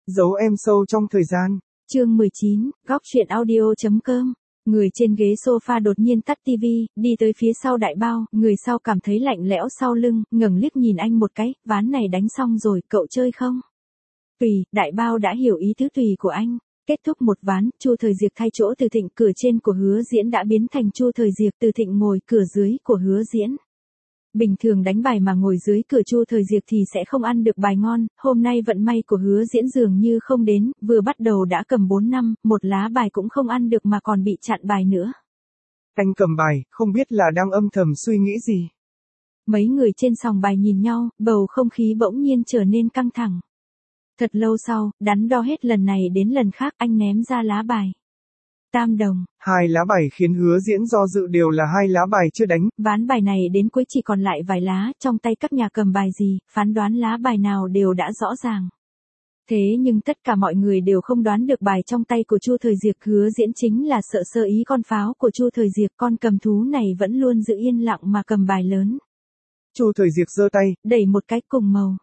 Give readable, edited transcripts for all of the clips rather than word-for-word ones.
Giấu em sâu trong thời gian. Chương 19, góc truyện audio.com. Người trên ghế sofa đột nhiên tắt tivi, đi tới phía sau Đại Bao, người sau cảm thấy lạnh lẽo sau lưng, ngẩng liếc nhìn anh một cái, ván này đánh xong rồi, cậu chơi không? Tùy, Đại Bao đã hiểu ý tứ tùy của anh. Kết thúc một ván, Chu Thời Diệp thay chỗ Từ Thịnh, cửa trên của Hứa Diễn đã biến thành Chu Thời Diệp, Từ Thịnh ngồi cửa dưới của Hứa Diễn. Bình thường đánh bài mà ngồi dưới cửa Chu Thời Diệp thì sẽ không ăn được bài ngon, hôm nay vận may của Hứa Diễn dường như không đến, vừa bắt đầu đã cầm 4 năm, một lá bài cũng không ăn được mà còn bị chặn bài nữa. Anh cầm bài, không biết là đang âm thầm suy nghĩ gì. Mấy người trên sòng bài nhìn nhau, bầu không khí bỗng nhiên trở nên căng thẳng. Thật lâu sau, đắn đo hết lần này đến lần khác, anh ném ra lá bài. Tam đồng. Hai lá bài khiến Hứa Diễn do dự, đều là hai lá bài chưa đánh. Ván bài này đến cuối chỉ còn lại vài lá, trong tay các nhà cầm bài gì, phán đoán lá bài nào đều đã rõ ràng. Thế nhưng tất cả mọi người đều không đoán được bài trong tay của Chu Thời Diệp. Hứa Diễn chính là sợ sơ ý con pháo của Chu Thời Diệp, con cầm thú này vẫn luôn giữ yên lặng mà cầm bài lớn. Chu Thời Diệp giơ tay, đẩy một cái cùng màu.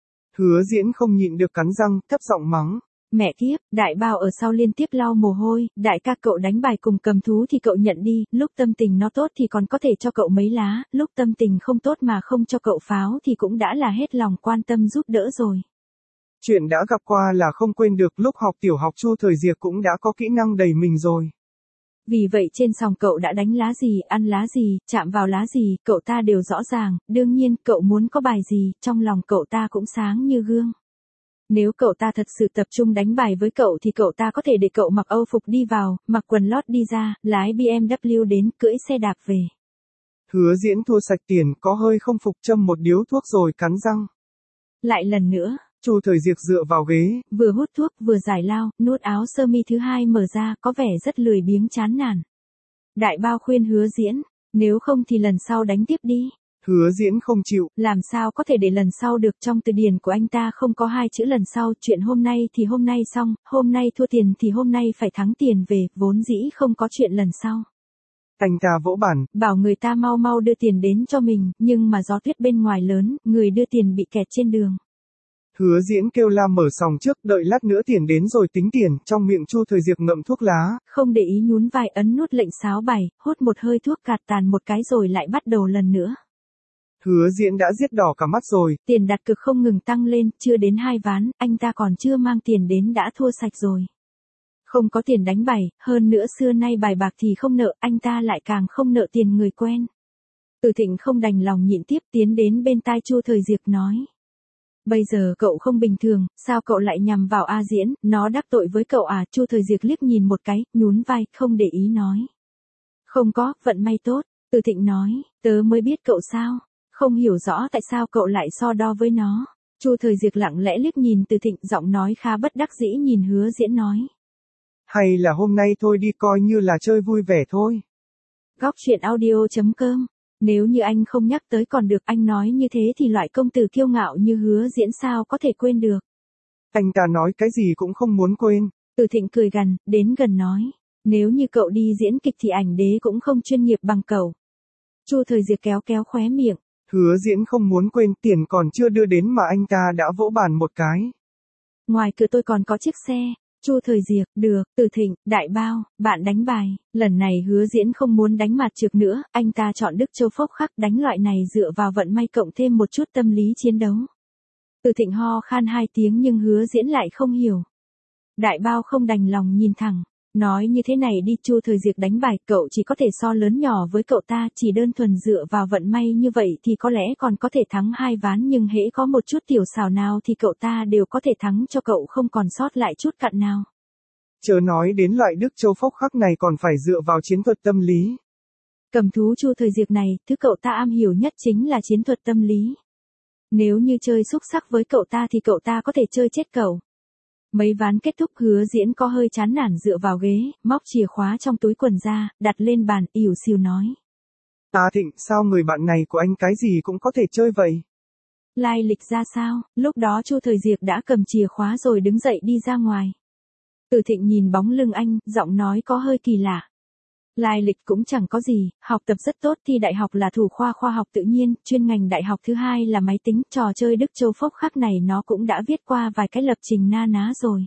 Hứa Diễn không nhịn được cắn răng, thấp giọng mắng. Mẹ kiếp, Đại Bao ở sau liên tiếp lau mồ hôi, đại ca cậu đánh bài cùng cầm thú thì cậu nhận đi, lúc tâm tình nó tốt thì còn có thể cho cậu mấy lá, lúc tâm tình không tốt mà không cho cậu pháo thì cũng đã là hết lòng quan tâm giúp đỡ rồi. Chuyện đã gặp qua là không quên được, lúc học tiểu học Chu Thời Diệp cũng đã có kỹ năng đẩy mình rồi. Vì vậy trên sòng cậu đã đánh lá gì, ăn lá gì, chạm vào lá gì, cậu ta đều rõ ràng, đương nhiên cậu muốn có bài gì, trong lòng cậu ta cũng sáng như gương. Nếu cậu ta thật sự tập trung đánh bài với cậu thì cậu ta có thể để cậu mặc Âu phục đi vào, mặc quần lót đi ra, lái BMW đến, cưỡi xe đạp về. Hứa Diễn thua sạch tiền, có hơi không phục, châm một điếu thuốc rồi cắn răng. Lại lần nữa. Chu Thời Diệp dựa vào ghế, vừa hút thuốc vừa giải lao, nút áo sơ mi thứ hai mở ra, có vẻ rất lười biếng chán nản. Đại Bao khuyên Hứa Diễn, nếu không thì lần sau đánh tiếp đi. Hứa Diễn không chịu. Làm sao có thể để lần sau được, trong từ điển của anh ta không có hai chữ lần sau, chuyện hôm nay thì hôm nay xong, hôm nay thua tiền thì hôm nay phải thắng tiền về, vốn dĩ không có chuyện lần sau. Anh ta vỗ bàn, bảo người ta mau mau đưa tiền đến cho mình, nhưng mà gió tuyết bên ngoài lớn, người đưa tiền bị kẹt trên đường. Hứa Diễn kêu la mở sòng trước, đợi lát nữa tiền đến rồi tính tiền, trong miệng Chu Thời Diệp ngậm thuốc lá. Không để ý nhún vai, ấn nút lệnh sáo bài, hút một hơi thuốc cạt tàn một cái rồi lại bắt đầu lần nữa. Hứa Diễn đã giết đỏ cả mắt rồi. Tiền đặt cược không ngừng tăng lên, chưa đến 2 ván, anh ta còn chưa mang tiền đến đã thua sạch rồi. Không có tiền đánh bài, hơn nữa xưa nay bài bạc thì không nợ, anh ta lại càng không nợ tiền người quen. Từ Thịnh không đành lòng nhịn tiếp, tiến đến bên tai Chu Thời Diệp nói. Bây giờ cậu không bình thường, sao cậu lại nhằm vào A Diễn, nó đắc tội với cậu à? Chu Thời Diệp liếc nhìn một cái, nhún vai, không để ý nói. Không có, vận may tốt. Từ Thịnh nói, tớ mới biết cậu sao, không hiểu rõ tại sao cậu lại so đo với nó. Chu Thời Diệp lặng lẽ liếc nhìn Từ Thịnh, giọng nói khá bất đắc dĩ nhìn Hứa Diễn nói. Hay là hôm nay thôi đi, coi như là chơi vui vẻ thôi. Góc truyện audio.com. Nếu như anh không nhắc tới còn được, anh nói như thế thì loại công tử kiêu ngạo như Hứa Diễn sao có thể quên được. Anh ta nói cái gì cũng không muốn quên. Từ Thịnh cười gằn, đến gần nói. Nếu như cậu đi diễn kịch thì ảnh đế cũng không chuyên nghiệp bằng cậu. Chu Thời Diệp kéo kéo khóe miệng. Hứa Diễn không muốn quên, tiền còn chưa đưa đến mà anh ta đã vỗ bàn một cái. Ngoài cửa tôi còn có chiếc xe. Chu Thời Diệp, được, Từ Thịnh, Đại Bao, bạn đánh bài. Lần này Hứa Diễn không muốn đánh mặt trược nữa, anh ta chọn Đức Châu Phốc Khắc, đánh loại này dựa vào vận may cộng thêm một chút tâm lý chiến đấu. Từ Thịnh ho khan 2 tiếng nhưng Hứa Diễn lại không hiểu. Đại Bao không đành lòng nhìn thẳng. Nói như thế này đi, Chu Thời Diệp đánh bài, cậu chỉ có thể so lớn nhỏ với cậu ta, chỉ đơn thuần dựa vào vận may như vậy thì có lẽ còn có thể thắng 2 ván, nhưng hễ có một chút tiểu xảo nào thì cậu ta đều có thể thắng cho cậu, không còn sót lại chút cặn nào. Chớ nói đến loại Đức Châu Phốc Khắc này còn phải dựa vào chiến thuật tâm lý. Cầm thú Chu Thời Diệp này, thứ cậu ta am hiểu nhất chính là chiến thuật tâm lý. Nếu như chơi xúc sắc với cậu ta thì cậu ta có thể chơi chết cậu. Mấy ván kết thúc, Hứa Diễn có hơi chán nản dựa vào ghế, móc chìa khóa trong túi quần ra, đặt lên bàn, ỉu xìu nói. Thịnh, sao người bạn này của anh cái gì cũng có thể chơi vậy? Lai lịch ra sao? Lúc đó Chu Thời Diệp đã cầm chìa khóa rồi đứng dậy đi ra ngoài. Từ Thịnh nhìn bóng lưng anh, giọng nói có hơi kỳ lạ. Lai lịch cũng chẳng có gì, học tập rất tốt, thi đại học là thủ khoa khoa học tự nhiên, chuyên ngành đại học thứ hai là máy tính, trò chơi Đức Châu Phốc khắc này nó cũng đã viết qua vài cái lập trình na ná rồi.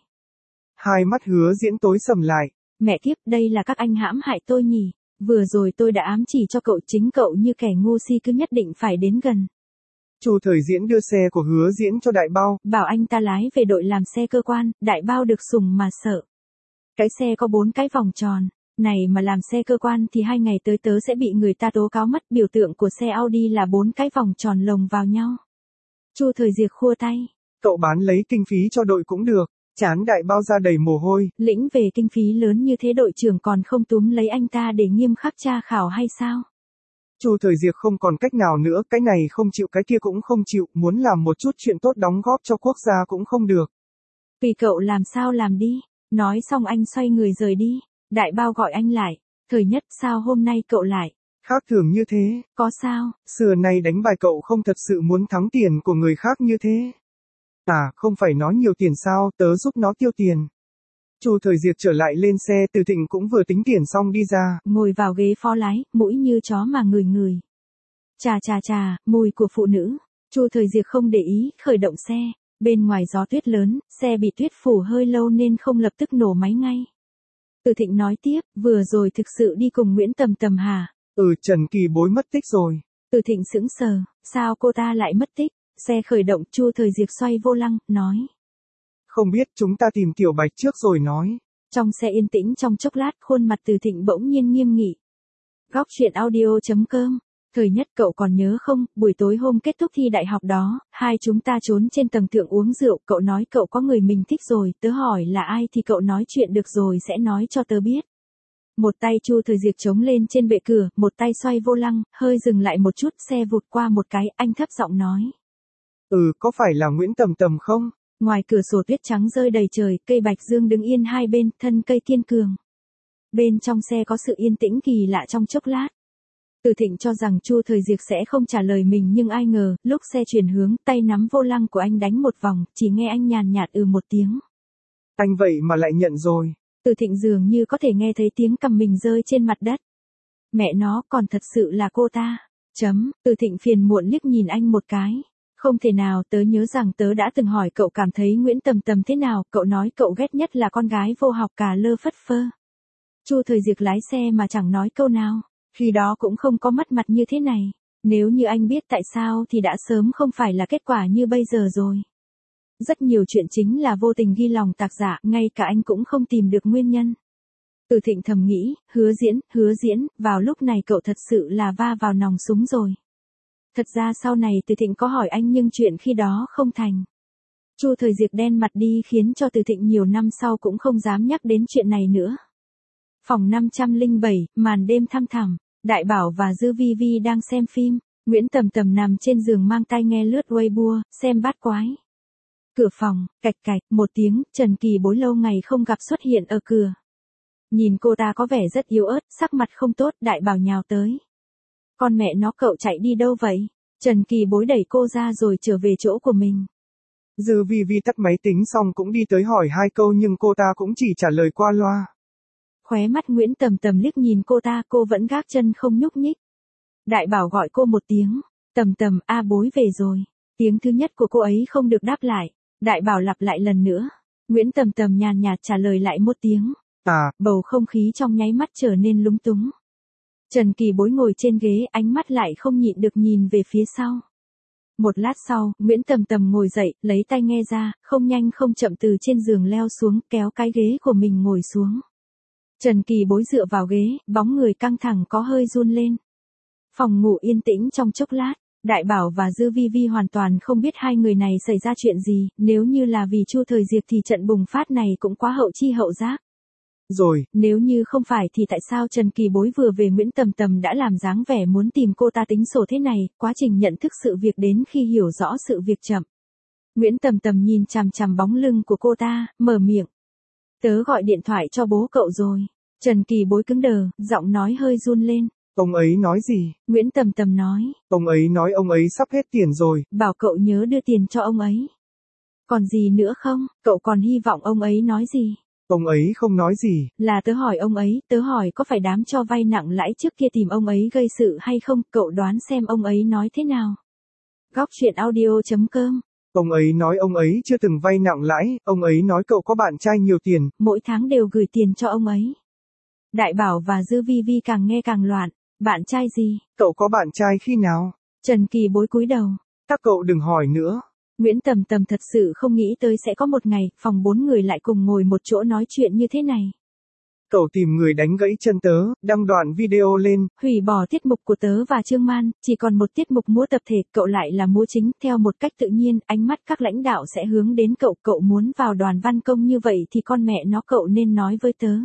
Hai mắt Hứa Diễn tối sầm lại. Mẹ kiếp, đây là các anh hãm hại tôi nhỉ? Vừa rồi tôi đã ám chỉ cho cậu, chính cậu như kẻ ngu si cứ nhất định phải đến gần. Chu Thời Diễn đưa xe của Hứa Diễn cho Đại Bao. Bảo anh ta lái về đội làm xe cơ quan, Đại Bao được sùng mà sợ. Cái xe có 4 cái vòng tròn. Này mà làm xe cơ quan thì 2 ngày tới tớ sẽ bị người ta tố cáo mất. Biểu tượng của xe Audi là 4 cái vòng tròn lồng vào nhau. Chu Thời Diệc khua tay. Cậu bán lấy kinh phí cho đội cũng được. Chán Đại Bao ra đầy mồ hôi. Lĩnh về kinh phí lớn như thế đội trưởng còn không túm lấy anh ta để nghiêm khắc tra khảo hay sao? Chu Thời Diệc không còn cách nào nữa, cái này không chịu cái kia cũng không chịu, muốn làm một chút chuyện tốt đóng góp cho quốc gia cũng không được. Tùy cậu làm sao làm đi. Nói xong anh xoay người rời đi. Đại Bao gọi anh lại. Thời Nhất, sao hôm nay cậu lại? Khác thường như thế. Có sao? Xưa nay đánh bài cậu không thật sự muốn thắng tiền của người khác như thế. À, không phải nói nhiều tiền sao, tớ giúp nó tiêu tiền. Chu Thời Diệc trở lại lên xe, Từ Thịnh cũng vừa tính tiền xong đi ra. Ngồi vào ghế phó lái, mũi như chó mà ngửi. Chà chà chà, mùi của phụ nữ. Chu Thời Diệc không để ý, khởi động xe. Bên ngoài gió tuyết lớn, xe bị tuyết phủ hơi lâu nên không lập tức nổ máy ngay. Từ Thịnh nói tiếp, vừa rồi thực sự đi cùng Nguyễn Tầm Tầm hả? Trần Kỳ Bối mất tích rồi. Từ Thịnh sững sờ, sao cô ta lại mất tích? Xe khởi động, Chu Thời Diệc xoay vô lăng, nói. Không biết, chúng ta tìm Tiểu Bạch trước rồi nói. Trong xe yên tĩnh trong chốc lát, khuôn mặt Từ Thịnh bỗng nhiên nghiêm nghị. Góc truyện audio.com. Thời Nhất, cậu còn nhớ không, buổi tối hôm kết thúc thi đại học đó, hai chúng ta trốn trên tầng thượng uống rượu, cậu nói cậu có người mình thích rồi, tớ hỏi là ai thì cậu nói chuyện được rồi sẽ nói cho tớ biết. Một tay Chu Thời Diệc chống lên trên bệ cửa, một tay xoay vô lăng, hơi dừng lại một chút, xe vụt qua một cái, anh thấp giọng nói. Có phải là Nguyễn Tầm Tầm không? Ngoài cửa sổ tuyết trắng rơi đầy trời, cây bạch dương đứng yên hai bên, thân cây kiên cường. Bên trong xe có sự yên tĩnh kỳ lạ trong chốc lát. Từ Thịnh cho rằng Chu Thời Diệc sẽ không trả lời mình nhưng ai ngờ, lúc xe chuyển hướng, tay nắm vô lăng của anh đánh một vòng, chỉ nghe anh nhàn nhạt một tiếng. Anh vậy mà lại nhận rồi. Từ Thịnh dường như có thể nghe thấy tiếng cầm mình rơi trên mặt đất. Mẹ nó, còn thật sự là cô ta. Từ Thịnh phiền muộn liếc nhìn anh một cái. Không thể nào, tớ nhớ rằng tớ đã từng hỏi cậu cảm thấy Nguyễn Tầm Tầm thế nào, cậu nói cậu ghét nhất là con gái vô học cà lơ phất phơ. Chu Thời Diệc lái xe mà chẳng nói câu nào, khi đó cũng không có mất mặt như thế này. Nếu như anh biết tại sao thì đã sớm không phải là kết quả như bây giờ rồi. Rất nhiều chuyện chính là vô tình ghi lòng tạc dạ, ngay cả anh cũng không tìm được nguyên nhân. Từ Thịnh thầm nghĩ, hứa diễn, vào lúc này cậu thật sự là va vào nòng súng rồi. Thật ra sau này Từ Thịnh có hỏi anh nhưng chuyện khi đó không thành. Chu Thời Diệc đen mặt đi khiến cho Từ Thịnh nhiều năm sau cũng không dám nhắc đến chuyện này nữa. Phòng 507, màn đêm thăm thẳm, Đại Bảo và Dư Vi Vi đang xem phim, Nguyễn Tầm Tầm nằm trên giường mang tai nghe lướt Weibo, xem bát quái. Cửa phòng, cạch cạch, một tiếng, Trần Kỳ Bối lâu ngày không gặp xuất hiện ở cửa. Nhìn cô ta có vẻ rất yếu ớt, sắc mặt không tốt, Đại Bảo nhào tới. Con mẹ nó, cậu chạy đi đâu vậy? Trần Kỳ Bối đẩy cô ra rồi trở về chỗ của mình. Dư Vi Vi tắt máy tính xong cũng đi tới hỏi 2 câu nhưng cô ta cũng chỉ trả lời qua loa. Khóe mắt Nguyễn Tầm Tầm liếc nhìn cô ta, cô vẫn gác chân không nhúc nhích. Đại Bảo gọi cô một tiếng, Tầm Tầm, Bối về rồi. Tiếng thứ nhất của cô ấy không được đáp lại. Đại Bảo lặp lại lần nữa. Nguyễn Tầm Tầm nhàn nhạt trả lời lại một tiếng. Bầu không khí trong nháy mắt trở nên lúng túng. Trần Kỳ Bối ngồi trên ghế, ánh mắt lại không nhịn được nhìn về phía sau. Một lát sau, Nguyễn Tầm Tầm ngồi dậy, lấy tai nghe ra, không nhanh không chậm từ trên giường leo xuống, kéo cái ghế của mình ngồi xuống. Trần Kỳ Bối dựa vào ghế, bóng người căng thẳng có hơi run lên. Phòng ngủ yên tĩnh trong chốc lát, Đại Bảo và Dư Vi Vi hoàn toàn không biết hai người này xảy ra chuyện gì, nếu như là vì Chu Thời Diệc thì trận bùng phát này cũng quá hậu chi hậu giác. Rồi, nếu như không phải thì tại sao Trần Kỳ Bối vừa về Nguyễn Tầm Tầm đã làm dáng vẻ muốn tìm cô ta tính sổ thế này, quá trình nhận thức sự việc đến khi hiểu rõ sự việc chậm. Nguyễn Tầm Tầm nhìn chằm chằm bóng lưng của cô ta, mở miệng. Tớ gọi điện thoại cho bố cậu rồi. Trần Kỳ Bối cứng đờ, giọng nói hơi run lên. Ông ấy nói gì? Nguyễn Tầm Tầm nói. Ông ấy nói ông ấy sắp hết tiền rồi. Bảo cậu nhớ đưa tiền cho ông ấy. Còn gì nữa không? Cậu còn hy vọng ông ấy nói gì? Ông ấy không nói gì. Là tớ hỏi ông ấy, tớ hỏi có phải đám cho vay nặng lãi trước kia tìm ông ấy gây sự hay không, cậu đoán xem ông ấy nói thế nào. Góc truyện audio.com. Ông ấy nói ông ấy chưa từng vay nặng lãi, ông ấy nói cậu có bạn trai nhiều tiền. Mỗi tháng đều gửi tiền cho ông ấy. Đại Bảo và Dư Vi Vi càng nghe càng loạn. Bạn trai gì? Cậu có bạn trai khi nào? Trần Kỳ Bối cúi đầu. Các cậu đừng hỏi nữa. Nguyễn Tầm Tầm thật sự không nghĩ tới sẽ có một ngày, phòng 4 người lại cùng ngồi một chỗ nói chuyện như thế này. Cậu tìm người đánh gãy chân tớ, đăng đoạn video lên. Hủy bỏ tiết mục của tớ và Trương Man, chỉ còn một tiết mục múa tập thể, cậu lại là múa chính, theo một cách tự nhiên, ánh mắt các lãnh đạo sẽ hướng đến cậu, cậu muốn vào đoàn văn công như vậy thì con mẹ nó cậu nên nói với tớ.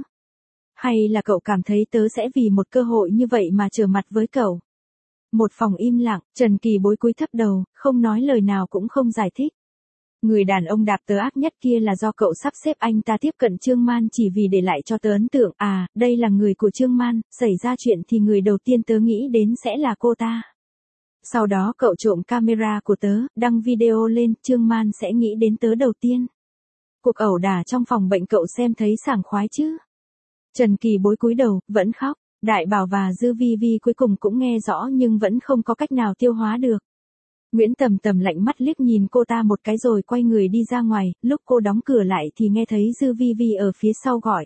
Hay là cậu cảm thấy tớ sẽ vì một cơ hội như vậy mà trở mặt với cậu? Một phòng im lặng, Trần Kỳ Bối cúi thấp đầu, không nói lời nào cũng không giải thích. Người đàn ông đạp tớ ác nhất kia là do cậu sắp xếp anh ta tiếp cận Trương Man chỉ vì để lại cho tớ ấn tượng, à, đây là người của Trương Man, xảy ra chuyện thì người đầu tiên tớ nghĩ đến sẽ là cô ta. Sau đó cậu trộm camera của tớ, đăng video lên, Trương Man sẽ nghĩ đến tớ đầu tiên. Cuộc ẩu đả trong phòng bệnh cậu xem thấy sảng khoái chứ? Trần Kỳ Bối cúi đầu, vẫn khóc. Đại Bảo và Dư Vi Vi cuối cùng cũng nghe rõ nhưng vẫn không có cách nào tiêu hóa được. Nguyễn Tầm Tầm lạnh mắt liếc nhìn cô ta một cái rồi quay người đi ra ngoài, lúc cô đóng cửa lại thì nghe thấy Dư Vi Vi ở phía sau gọi.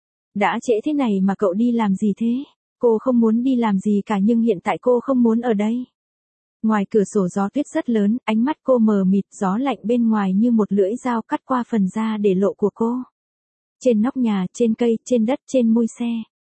Đã trễ thế này mà cậu đi làm gì thế? Cô không muốn đi làm gì cả nhưng hiện tại cô không muốn ở đây. Ngoài cửa sổ gió tuyết rất lớn, ánh mắt cô mờ mịt, gió lạnh bên ngoài như một lưỡi dao cắt qua phần da để lộ của cô. Trên nóc nhà, trên cây, trên đất, trên mui xe.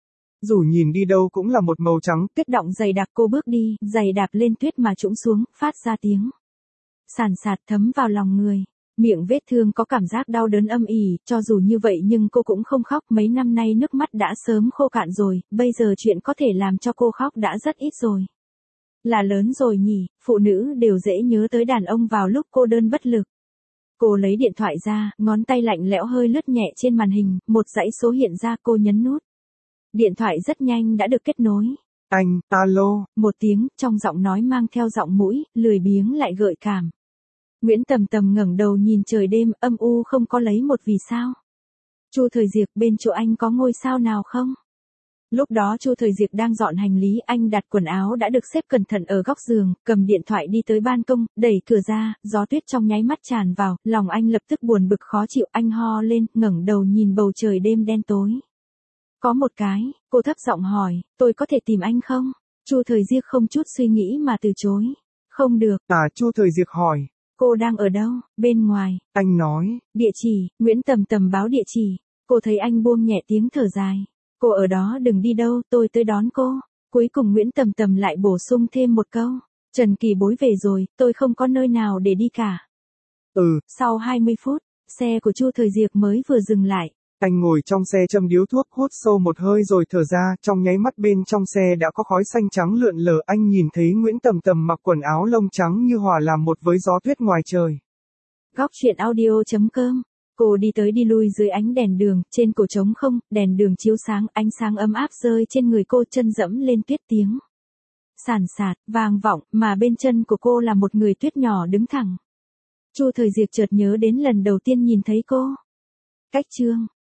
Dù nhìn đi đâu cũng là một màu trắng. Tuyết đọng dày đặc, cô bước đi, giày đạp lên tuyết mà trũng xuống, phát ra tiếng sàn sạt thấm vào lòng người. Miệng vết thương có cảm giác đau đớn âm ỉ, cho dù như vậy nhưng cô cũng không khóc, mấy năm nay nước mắt đã sớm khô cạn rồi, bây giờ chuyện có thể làm cho cô khóc đã rất ít rồi. Là lớn rồi nhỉ, phụ nữ đều dễ nhớ tới đàn ông vào lúc cô đơn bất lực. Cô lấy điện thoại ra, ngón tay lạnh lẽo hơi lướt nhẹ trên màn hình, một dãy số hiện ra, cô nhấn nút. Điện thoại rất nhanh đã được kết nối. Anh, alo. Một tiếng, trong giọng nói mang theo giọng mũi, lười biếng lại gợi cảm. Nguyễn Tầm Tầm ngẩng đầu nhìn trời đêm, âm u không có lấy một vì sao. Chu Thời Diệp, bên chỗ anh có ngôi sao nào không? Lúc đó Chu Thời Diệp đang dọn hành lý, anh đặt quần áo đã được xếp cẩn thận ở góc giường, cầm điện thoại đi tới ban công, đẩy cửa ra, gió tuyết trong nháy mắt tràn vào, lòng anh lập tức buồn bực khó chịu, anh ho lên, ngẩng đầu nhìn bầu trời đêm đen tối. Có một cái, cô thấp giọng hỏi, tôi có thể tìm anh không? Chu Thời Diệp không chút suy nghĩ mà từ chối. Không được. Chu Thời Diệp hỏi. Cô đang ở đâu? Bên ngoài. Anh nói. Địa chỉ, Nguyễn Tầm Tầm báo địa chỉ. Cô thấy anh buông nhẹ tiếng thở dài. Cô ở đó đừng đi đâu, tôi tới đón cô. Cuối cùng Nguyễn Tầm Tầm lại bổ sung thêm một câu. Trần Kỳ Bối về rồi, tôi không có nơi nào để đi cả. Sau 20 phút, xe của Chu Thời Diệp mới vừa dừng lại. Anh ngồi trong xe châm điếu thuốc, hút sâu một hơi rồi thở ra, trong nháy mắt bên trong xe đã có khói xanh trắng lượn lờ, anh nhìn thấy Nguyễn Tầm Tầm mặc quần áo lông trắng như hòa làm một với gió tuyết ngoài trời. Góc truyện audio.com. Cô đi tới đi lui dưới ánh đèn đường, trên cổ trống không, đèn đường chiếu sáng, ánh sáng ấm áp rơi trên người cô, chân dẫm lên tuyết tiếng sàn sạt, vang vọng, mà bên chân của cô là một người tuyết nhỏ đứng thẳng. Chu Thời Diệp chợt nhớ đến lần đầu tiên nhìn thấy cô. Cách Trương